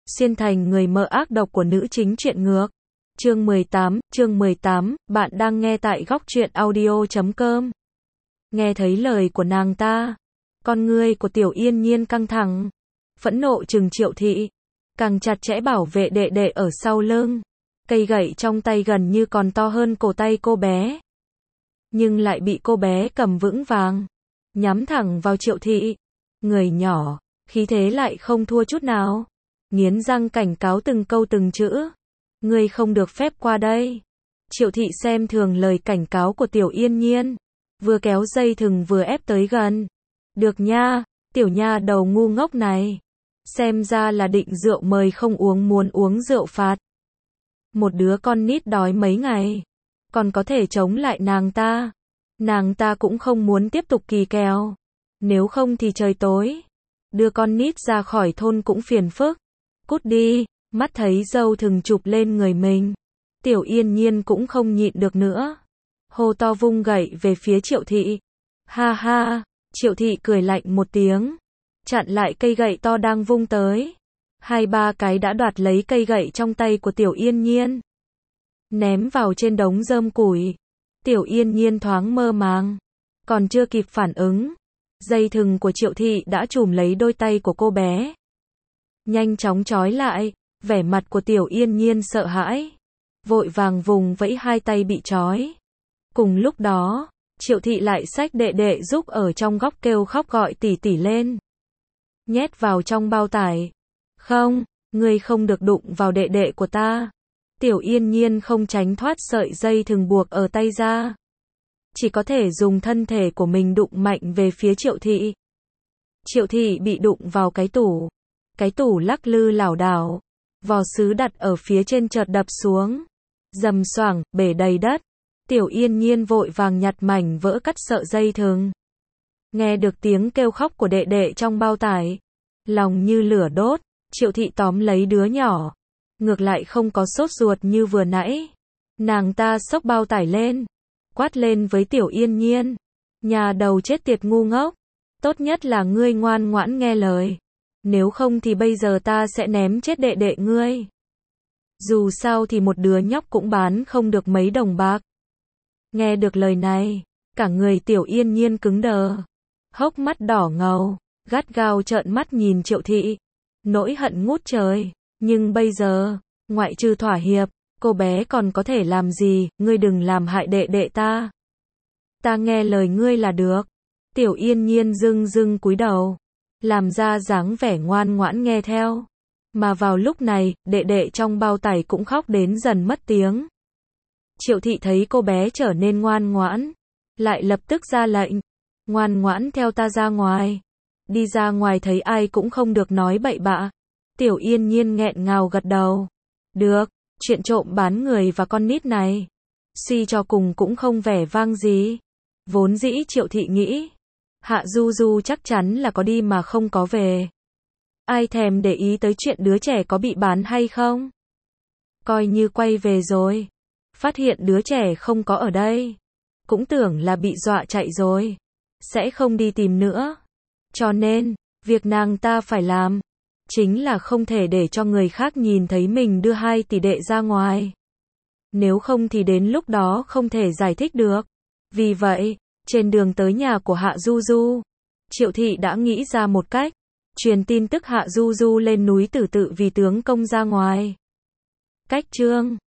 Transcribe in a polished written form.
xuyên thành người mơ ác độc của nữ chính truyện ngược. Chương 18, bạn đang nghe tại góc truyện audio.com. Nghe thấy lời của nàng ta, con ngươi của Tiểu Yên Nhiên căng thẳng, phẫn nộ trừng Triệu Thị, càng chặt chẽ bảo vệ đệ đệ ở sau lưng. Cây gậy trong tay gần như còn to hơn cổ tay cô bé, nhưng lại bị cô bé cầm vững vàng, nhắm thẳng vào Triệu Thị. Người nhỏ, khí thế lại không thua chút nào, nghiến răng cảnh cáo từng câu từng chữ. Ngươi không được phép qua đây. Triệu Thị xem thường lời cảnh cáo của Tiểu Yên Nhiên, vừa kéo dây thừng vừa ép tới gần. Được nha, tiểu nha đầu ngu ngốc này. Xem ra là định rượu mời không uống muốn uống rượu phạt. Một đứa con nít đói mấy ngày, còn có thể chống lại nàng ta. Nàng ta cũng không muốn tiếp tục kỳ kèo. Nếu không thì trời tối, đưa con nít ra khỏi thôn cũng phiền phức. Cút đi. Mắt thấy dâu thừng chụp lên người mình, Tiểu Yên Nhiên cũng không nhịn được nữa, hô to vung gậy về phía Triệu Thị. Ha ha, Triệu Thị cười lạnh một tiếng, chặn lại cây gậy to đang vung tới. 2-3 cái đã đoạt lấy cây gậy trong tay của Tiểu Yên Nhiên, ném vào trên đống rơm củi. Tiểu Yên Nhiên thoáng mơ màng, còn chưa kịp phản ứng, dây thừng của Triệu Thị đã chùm lấy đôi tay của cô bé, nhanh chóng trói lại. Vẻ mặt của Tiểu Yên Nhiên sợ hãi, vội vàng vùng vẫy hai tay bị trói. Cùng lúc đó, Triệu Thị lại xách đệ đệ giúp ở trong góc kêu khóc gọi tỉ tỉ lên, nhét vào trong bao tải. Không, ngươi không được đụng vào đệ đệ của ta. Tiểu Yên Nhiên không tránh thoát sợi dây thừng buộc ở tay ra, chỉ có thể dùng thân thể của mình đụng mạnh về phía Triệu Thị. Triệu Thị bị đụng vào cái tủ lắc lư lảo đảo. Vò sứ đặt ở phía trên chợt đập xuống, rầm xoảng, bể đầy đất. Tiểu Yên Nhiên vội vàng nhặt mảnh vỡ cắt sợi dây thừng. Nghe được tiếng kêu khóc của đệ đệ trong bao tải, lòng như lửa đốt. Triệu Thị tóm lấy đứa nhỏ, ngược lại không có sốt ruột như vừa nãy. Nàng ta xốc bao tải lên, quát lên với Tiểu Yên Nhiên: nhà đầu chết tiệt ngu ngốc, tốt nhất là ngươi ngoan ngoãn nghe lời. Nếu không thì bây giờ ta sẽ ném chết đệ đệ ngươi. Dù sao thì một đứa nhóc cũng bán không được mấy đồng bạc. Nghe được lời này, cả người Tiểu Yên Nhiên cứng đờ, hốc mắt đỏ ngầu, gắt gao trợn mắt nhìn Triệu Thị, nỗi hận ngút trời. Nhưng bây giờ, ngoại trừ thỏa hiệp, cô bé còn có thể làm gì? Ngươi đừng làm hại đệ đệ ta. Ta nghe lời ngươi là được. Tiểu Yên Nhiên dưng cúi đầu, làm ra dáng vẻ ngoan ngoãn nghe theo. Mà vào lúc này, đệ đệ trong bao tải cũng khóc đến dần mất tiếng. Triệu Thị thấy cô bé trở nên ngoan ngoãn, lại lập tức ra lệnh: ngoan ngoãn theo ta ra ngoài. Đi ra ngoài thấy ai cũng không được nói bậy bạ. Tiểu Yên Nhiên nghẹn ngào gật đầu. Được, chuyện trộm bán người và con nít này, suy cho cùng cũng không vẻ vang gì. Vốn dĩ Triệu Thị nghĩ, Hạ Du Du chắc chắn là có đi mà không có về. Ai thèm để ý tới chuyện đứa trẻ có bị bán hay không. Coi như quay về rồi, phát hiện đứa trẻ không có ở đây, cũng tưởng là bị dọa chạy rồi, sẽ không đi tìm nữa. Cho nên, việc nàng ta phải làm, chính là không thể để cho người khác nhìn thấy mình đưa 2 tỷ đệ ra ngoài. Nếu không thì đến lúc đó không thể giải thích được. Vì vậy, trên đường tới nhà của Hạ Du Du, Triệu Thị đã nghĩ ra một cách, truyền tin tức Hạ Du Du lên núi Tử Tự vì tướng công ra ngoài. Cách chương